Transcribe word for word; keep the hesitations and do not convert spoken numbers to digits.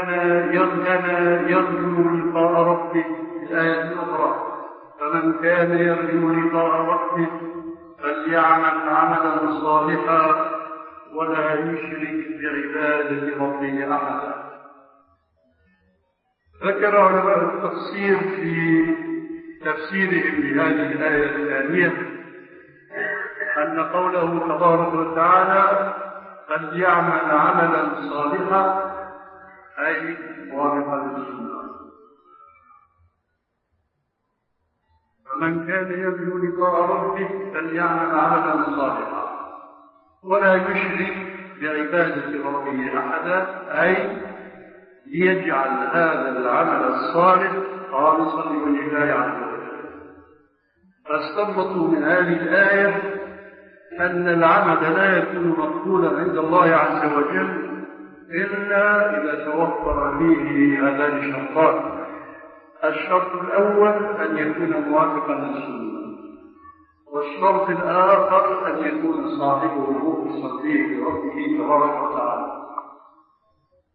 كان يرجو لقاء ربه في الآية الأخرى فمن كان يرجو لقاء ربه فليعمل عملا صالحا ولا يشرك بعبادة ربه أحدا. ذكر علماء التفسير في تفسيرهم لهذه الآية الثانية أن قوله تبارك وتعالى فليعمل عملا صالحا أي موافقا للسنة. فمن كان يرجو لقاء ربه فليعمل عملا صالحا ولا يشرك بعبادة ربه أحدا أي ليجعل هذا العمل الصالح خالصا لوجه الله عز وجل. فاستنبطوا من هذه الآية أن العمل لا يكون مقبولا عند الله عز وجل إلا إذا توفر فيه هذان الشرطان. الشرط الأول أن يكون موافقا للسنة، والشرط الآخر أن يكون صاحبه مخلصا فيه لربه تبارك وتعالى.